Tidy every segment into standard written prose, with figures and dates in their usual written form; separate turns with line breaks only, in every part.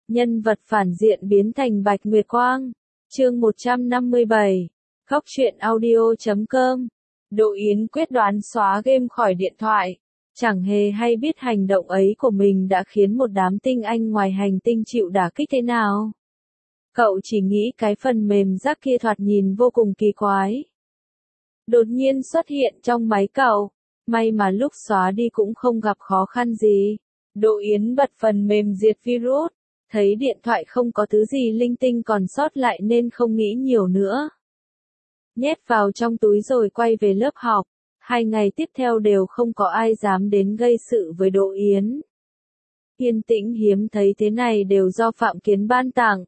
Nhân vật phản diện biến thành Bạch Nguyệt Quang. Chương 157. Góc truyện audio.com. Đỗ Yến quyết đoán xóa game khỏi điện thoại. Chẳng hề hay biết hành động ấy của mình đã khiến một đám tinh anh ngoài hành tinh chịu đả kích thế nào. Cậu chỉ nghĩ cái phần mềm rác kia thoạt nhìn vô cùng kỳ quái. Đột nhiên xuất hiện trong máy cậu. May mà lúc xóa đi cũng không gặp khó khăn gì. Đỗ Yến bật phần mềm diệt virus. Thấy điện thoại không có thứ gì linh tinh còn sót lại nên không nghĩ nhiều nữa. Nhét vào trong túi rồi quay về lớp học. 2 ngày tiếp theo đều không có ai dám đến gây sự với Đỗ Yến. Yên tĩnh hiếm thấy thế này đều do Phạm Kiến ban tặng.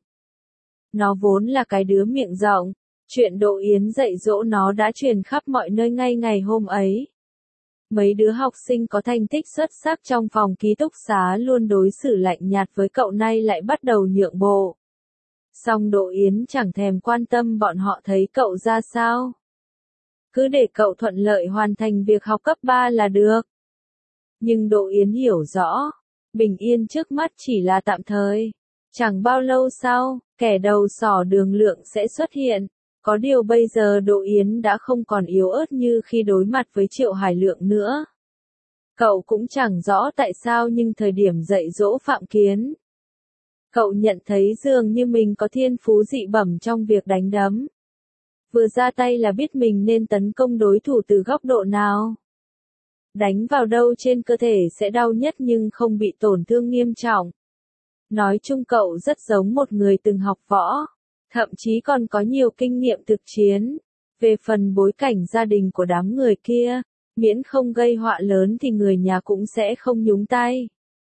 Nó vốn là cái đứa miệng rộng. Chuyện Đỗ Yến dạy dỗ nó đã truyền khắp mọi nơi ngay ngày hôm ấy. Mấy đứa học sinh có thành tích xuất sắc trong phòng ký túc xá luôn đối xử lạnh nhạt với cậu, nay lại bắt đầu nhượng bộ. Song Đỗ Yến chẳng thèm quan tâm bọn họ thấy cậu ra sao. Cứ để cậu thuận lợi hoàn thành việc học cấp 3 là được. Nhưng Đỗ Yến hiểu rõ, bình yên trước mắt chỉ là tạm thời. Chẳng bao lâu sau, kẻ đầu sỏ Đường Lượng sẽ xuất hiện. Có điều bây giờ Đỗ Yến đã không còn yếu ớt như khi đối mặt với Triệu Hải Lượng nữa. Cậu cũng chẳng rõ tại sao nhưng thời điểm dạy dỗ Phạm Kiến, cậu nhận thấy dường như mình có thiên phú dị bẩm trong việc đánh đấm. Vừa ra tay là biết mình nên tấn công đối thủ từ góc độ nào. Đánh vào đâu trên cơ thể sẽ đau nhất nhưng không bị tổn thương nghiêm trọng. Nói chung cậu rất giống một người từng học võ. Thậm chí còn có nhiều kinh nghiệm thực chiến. Về phần bối cảnh gia đình của đám người kia, miễn không gây họa lớn thì người nhà cũng sẽ không nhúng tay.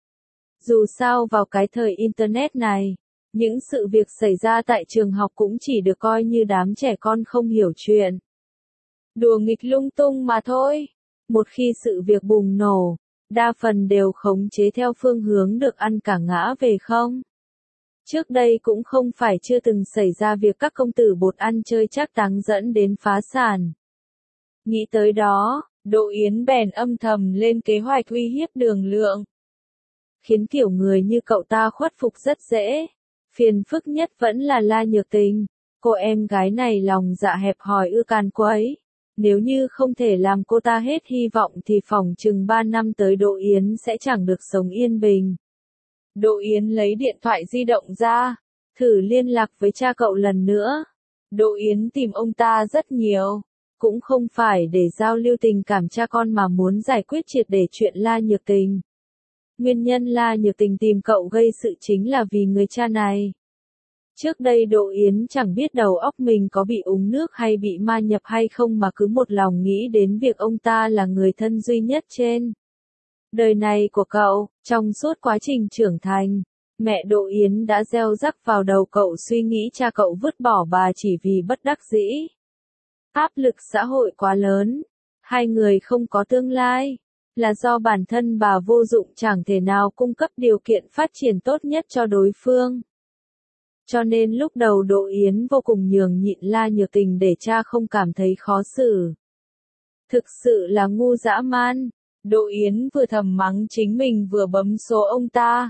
Dù sao vào cái thời Internet này, những sự việc xảy ra tại trường học cũng chỉ được coi như đám trẻ con không hiểu chuyện. Đùa nghịch lung tung mà thôi. Một khi sự việc bùng nổ, đa phần đều khống chế theo phương hướng được ăn cả ngã về không. Trước đây cũng không phải chưa từng xảy ra việc các công tử bột ăn chơi trác táng dẫn đến phá sản. Nghĩ tới đó, Đỗ Yến bèn âm thầm lên kế hoạch uy hiếp Đường Lượng. Khiến kiểu người như cậu ta khuất phục rất dễ. Phiền phức nhất vẫn là La Nhược Tình. Cô em gái này lòng dạ hẹp hòi ưa càn quấy. Nếu như không thể làm cô ta hết hy vọng thì phỏng chừng 3 năm tới Đỗ Yến sẽ chẳng được sống yên bình. Đỗ Yến lấy điện thoại di động ra, thử liên lạc với cha cậu lần nữa. Đỗ Yến tìm ông ta rất nhiều, cũng không phải để giao lưu tình cảm cha con mà muốn giải quyết triệt để chuyện La Nhược Tình. Nguyên nhân La Nhược Tình tìm cậu gây sự chính là vì người cha này. Trước đây Đỗ Yến chẳng biết đầu óc mình có bị uống nước hay bị ma nhập hay không mà cứ một lòng nghĩ đến việc ông ta là người thân duy nhất trên đời này của cậu. Trong suốt quá trình trưởng thành, mẹ Đỗ Yến đã gieo rắc vào đầu cậu suy nghĩ cha cậu vứt bỏ bà chỉ vì bất đắc dĩ. Áp lực xã hội quá lớn, hai người không có tương lai, là do bản thân bà vô dụng chẳng thể nào cung cấp điều kiện phát triển tốt nhất cho đối phương. Cho nên lúc đầu Đỗ Yến vô cùng nhường nhịn La Nhược Tình để cha không cảm thấy khó xử. Thực sự là ngu dã man. Đỗ Yến vừa thầm mắng chính mình vừa bấm số ông ta.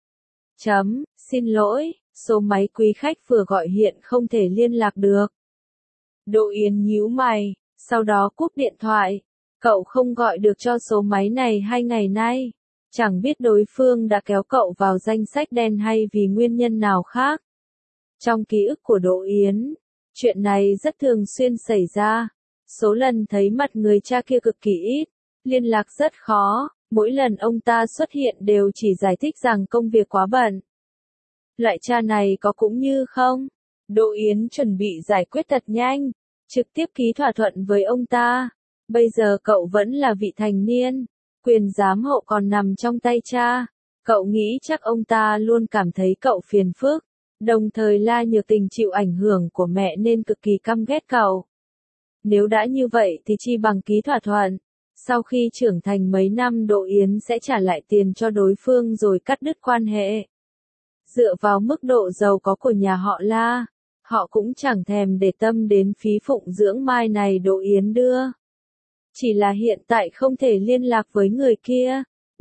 Xin lỗi, số máy quý khách vừa gọi hiện không thể liên lạc được. Đỗ Yến nhíu mày, sau đó cúp điện thoại. Cậu không gọi được cho số máy này 2 ngày nay. Chẳng biết đối phương đã kéo cậu vào danh sách đen hay vì nguyên nhân nào khác. Trong ký ức của Đỗ Yến, chuyện này rất thường xuyên xảy ra. Số lần thấy mặt người cha kia cực kỳ ít. Liên lạc rất khó, mỗi lần ông ta xuất hiện đều chỉ giải thích rằng công việc quá bận. Loại cha này có cũng như không? Đỗ Yến chuẩn bị giải quyết thật nhanh, trực tiếp ký thỏa thuận với ông ta. Bây giờ cậu vẫn là vị thành niên, quyền giám hộ còn nằm trong tay cha. Cậu nghĩ chắc ông ta luôn cảm thấy cậu phiền phức. Đồng thời La Nhược Tình chịu ảnh hưởng của mẹ nên cực kỳ căm ghét cậu. Nếu đã như vậy thì chi bằng ký thỏa thuận. Sau khi trưởng thành mấy năm Đỗ Yến sẽ trả lại tiền cho đối phương rồi cắt đứt quan hệ. Dựa vào mức độ giàu có của nhà họ La, họ cũng chẳng thèm để tâm đến phí phụng dưỡng mai này Đỗ Yến đưa. Chỉ là hiện tại không thể liên lạc với người kia.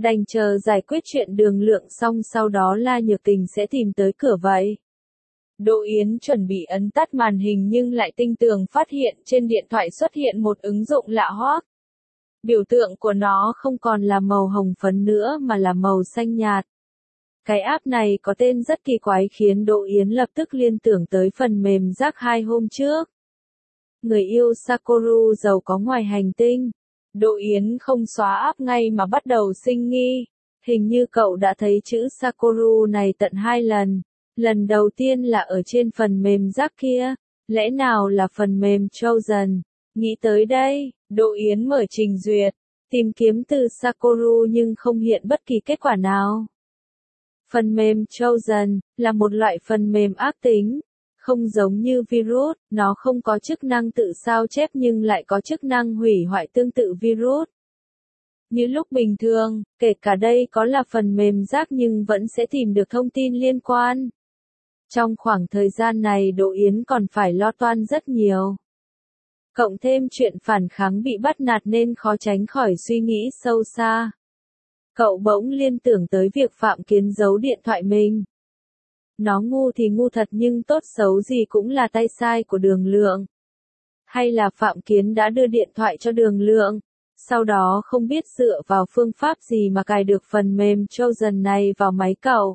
đành chờ giải quyết chuyện Đường Lượng xong sau đó La Nhược Tình sẽ tìm tới cửa vậy. Đỗ Yến chuẩn bị ấn tắt màn hình nhưng lại tinh tường phát hiện trên điện thoại xuất hiện một ứng dụng lạ hoắc. Biểu tượng của nó không còn là màu hồng phấn nữa mà là màu xanh nhạt. Cái app này có tên rất kỳ quái khiến Đỗ Yến lập tức liên tưởng tới phần mềm rác 2 hôm trước. Người yêu Sakoru giàu có ngoài hành tinh. Đỗ Yến không xóa app ngay mà bắt đầu sinh nghi. Hình như cậu đã thấy chữ Sakoru này tận 2 lần. Lần đầu tiên là ở trên phần mềm rác kia. Lẽ nào là phần mềm Chosen? Nghĩ tới đây, Đỗ Yến mở trình duyệt, tìm kiếm từ Sakoru nhưng không hiện bất kỳ kết quả nào. Phần mềm Chosen là một loại phần mềm ác tính. Không giống như virus, nó không có chức năng tự sao chép nhưng lại có chức năng hủy hoại tương tự virus. Như lúc bình thường, kể cả đây có là phần mềm rác nhưng vẫn sẽ tìm được thông tin liên quan. Trong khoảng thời gian này Đỗ Yến còn phải lo toan rất nhiều. Cộng thêm chuyện phản kháng bị bắt nạt nên khó tránh khỏi suy nghĩ sâu xa. Cậu bỗng liên tưởng tới việc Phạm Kiến giấu điện thoại mình. Nó ngu thì ngu thật nhưng tốt xấu gì cũng là tay sai của Đường Lượng. Hay là Phạm Kiến đã đưa điện thoại cho Đường Lượng, sau đó không biết dựa vào phương pháp gì mà cài được phần mềm Chosen này vào máy cậu.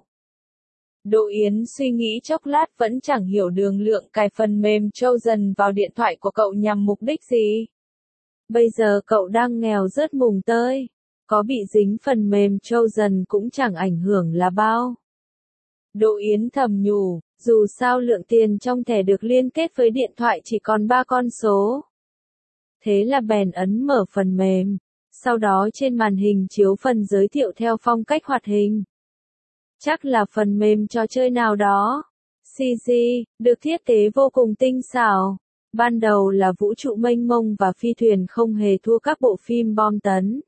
Đỗ Yến suy nghĩ chốc lát vẫn chẳng hiểu Đường Lượng cài phần mềm Chosen vào điện thoại của cậu nhằm mục đích gì. Bây giờ cậu đang nghèo rớt mùng tơi, có bị dính phần mềm Chosen cũng chẳng ảnh hưởng là bao. Đỗ Yến thầm nhủ, dù sao lượng tiền trong thẻ được liên kết với điện thoại chỉ còn 3 con số. Thế là bèn ấn mở phần mềm, sau đó trên màn hình chiếu phần giới thiệu theo phong cách hoạt hình. Chắc là phần mềm trò chơi nào đó. CG, được thiết kế vô cùng tinh xảo. Ban đầu là vũ trụ mênh mông và phi thuyền không hề thua các bộ phim bom tấn.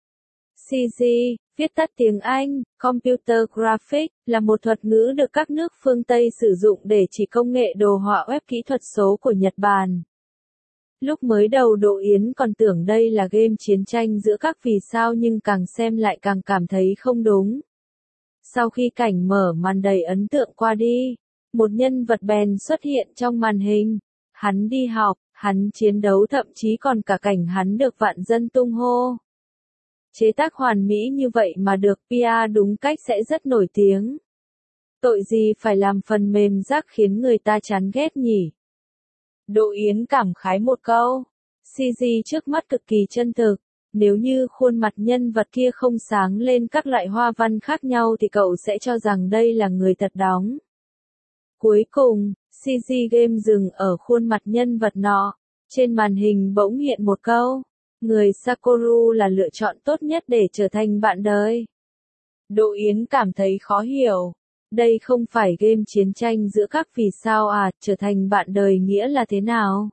CG, viết tắt tiếng Anh, Computer Graphics, là một thuật ngữ được các nước phương Tây sử dụng để chỉ công nghệ đồ họa web kỹ thuật số của Nhật Bản. Lúc mới đầu Đỗ Yến còn tưởng đây là game chiến tranh giữa các vì sao nhưng càng xem lại càng cảm thấy không đúng. Sau khi cảnh mở màn đầy ấn tượng qua đi, một nhân vật bèn xuất hiện trong màn hình. Hắn đi học, hắn chiến đấu thậm chí còn cả cảnh hắn được vạn dân tung hô. Chế tác hoàn mỹ như vậy mà được PR đúng cách sẽ rất nổi tiếng. Tội gì phải làm phần mềm rác khiến người ta chán ghét nhỉ? Đỗ Yến cảm khái một câu. CG trước mắt cực kỳ chân thực. Nếu như khuôn mặt nhân vật kia không sáng lên các loại hoa văn khác nhau thì cậu sẽ cho rằng đây là người thật đóng. Cuối cùng, CG game dừng ở khuôn mặt nhân vật nọ. Trên màn hình bỗng hiện một câu. Người Sakoru là lựa chọn tốt nhất để trở thành bạn đời. Đỗ Yến cảm thấy khó hiểu. Đây không phải game chiến tranh giữa các vì sao à, trở thành bạn đời nghĩa là thế nào?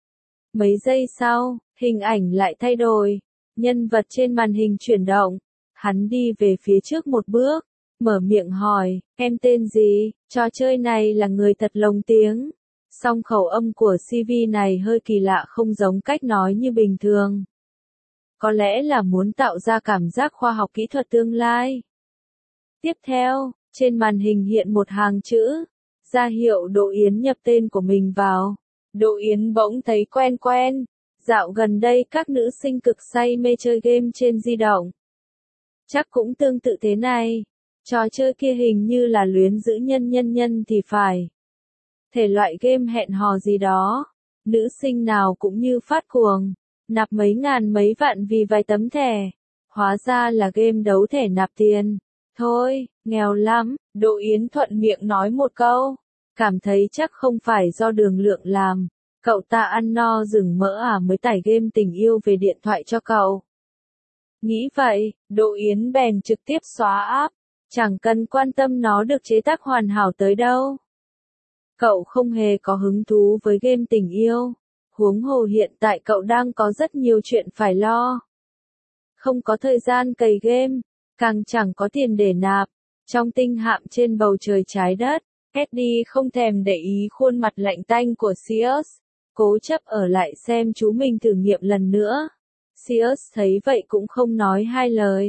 Mấy giây sau, hình ảnh lại thay đổi. Nhân vật trên màn hình chuyển động. Hắn đi về phía trước một bước, mở miệng hỏi, em tên gì? Trò chơi này là người thật lồng tiếng. Song khẩu âm của CV này hơi kỳ lạ không giống cách nói như bình thường. Có lẽ là muốn tạo ra cảm giác khoa học kỹ thuật tương lai. Tiếp theo, trên màn hình hiện một hàng chữ, ra hiệu Đỗ Yến nhập tên của mình vào. Đỗ Yến bỗng thấy quen quen. Dạo gần đây các nữ sinh cực say mê chơi game trên di động. Chắc cũng tương tự thế này. Trò chơi kia hình như là luyến giữ nhân thì phải. Thể loại game hẹn hò gì đó. Nữ sinh nào cũng như phát cuồng. Nạp mấy ngàn mấy vạn vì vài tấm thẻ. Hóa ra là game đấu thẻ nạp tiền. Thôi, nghèo lắm. Đỗ Yến thuận miệng nói một câu. Cảm thấy chắc không phải do Đường Lượng làm. Cậu ta ăn no rừng mỡ à mới tải game tình yêu về điện thoại cho cậu. Nghĩ vậy, Đỗ Yến bèn trực tiếp xóa app. Chẳng cần quan tâm nó được chế tác hoàn hảo tới đâu. Cậu không hề có hứng thú với game tình yêu. Huống hồ hiện tại cậu đang có rất nhiều chuyện phải lo. Không có thời gian cày game, càng chẳng có tiền để nạp. Trong tinh hạm trên bầu trời trái đất, Eddie không thèm để ý khuôn mặt lạnh tanh của Sears. Cố chấp ở lại xem chú mình thử nghiệm lần nữa. Sears thấy vậy cũng không nói hai lời.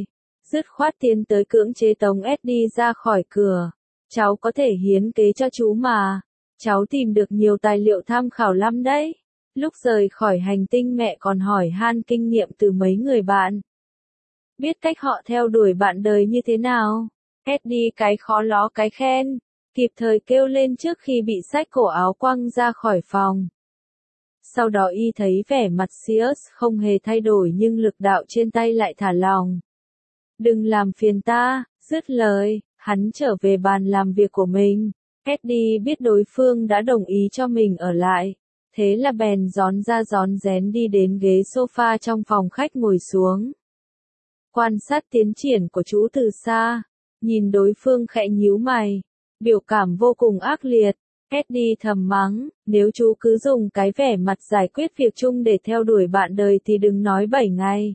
dứt khoát tiến tới cưỡng chế tống Eddie ra khỏi cửa. Cháu có thể hiến kế cho chú mà. Cháu tìm được nhiều tài liệu tham khảo lắm đấy. Lúc rời khỏi hành tinh mẹ còn hỏi han kinh nghiệm từ mấy người bạn. Biết cách họ theo đuổi bạn đời như thế nào. Eddie cái khó ló cái khen. Kịp thời kêu lên trước khi bị xách cổ áo quăng ra khỏi phòng. Sau đó y thấy vẻ mặt Sirius không hề thay đổi nhưng lực đạo trên tay lại thả lỏng. Đừng làm phiền ta, dứt lời, hắn trở về bàn làm việc của mình. Eddie biết đối phương đã đồng ý cho mình ở lại. Thế là bèn rón ra rón rén đi đến ghế sofa trong phòng khách ngồi xuống. Quan sát tiến triển của chú từ xa. Nhìn đối phương khẽ nhíu mày. Biểu cảm vô cùng ác liệt. Eddie thầm mắng, nếu chú cứ dùng cái vẻ mặt giải quyết việc chung để theo đuổi bạn đời thì đừng nói 7 ngày.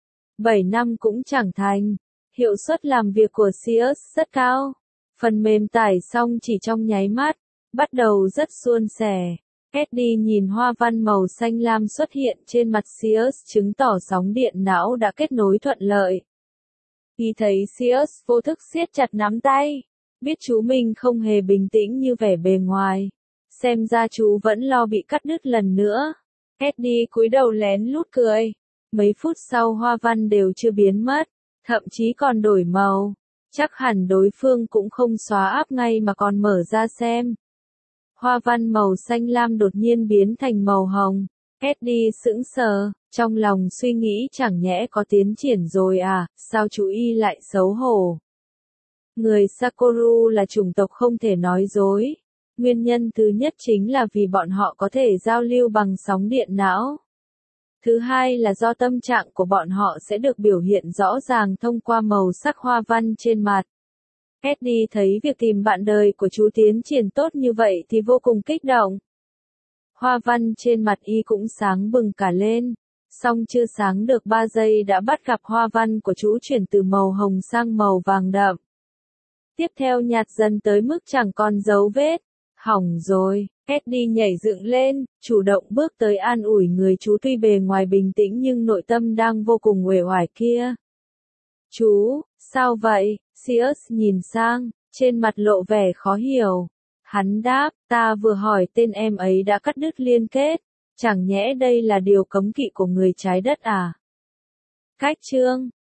7 năm cũng chẳng thành. Hiệu suất làm việc của Sirius rất cao. Phần mềm tải xong chỉ trong nháy mắt. Bắt đầu rất suôn sẻ. Eddie nhìn hoa văn màu xanh lam xuất hiện trên mặt Sirius chứng tỏ sóng điện não đã kết nối thuận lợi. Khi thấy Sirius vô thức siết chặt nắm tay. Biết chú mình không hề bình tĩnh như vẻ bề ngoài. Xem ra chú vẫn lo bị cắt đứt lần nữa. Eddie cúi đầu lén lút cười. Mấy phút sau hoa văn đều chưa biến mất. Thậm chí còn đổi màu. Chắc hẳn đối phương cũng không xóa áp ngay mà còn mở ra xem. Hoa văn màu xanh lam đột nhiên biến thành màu hồng. Eddie sững sờ, trong lòng suy nghĩ chẳng nhẽ có tiến triển rồi à, sao chú y lại xấu hổ. Người Sakoru là chủng tộc không thể nói dối. Nguyên nhân thứ nhất chính là vì bọn họ có thể giao lưu bằng sóng điện não. Thứ hai là do tâm trạng của bọn họ sẽ được biểu hiện rõ ràng thông qua màu sắc hoa văn trên mặt. Eddie thấy việc tìm bạn đời của chú tiến triển tốt như vậy thì vô cùng kích động. Hoa văn trên mặt y cũng sáng bừng cả lên. Song chưa sáng được 3 giây đã bắt gặp hoa văn của chú chuyển từ màu hồng sang màu vàng đậm. Tiếp theo nhạt dần tới mức chẳng còn dấu vết. Hỏng rồi, Eddie nhảy dựng lên, chủ động bước tới an ủi người chú tuy bề ngoài bình tĩnh nhưng nội tâm đang vô cùng uể oải kia. Chú, sao vậy? Sirius nhìn sang, trên mặt lộ vẻ khó hiểu. Hắn đáp, ta vừa hỏi tên em ấy đã cắt đứt liên kết. Chẳng nhẽ đây là điều cấm kỵ của người trái đất à? Cách chương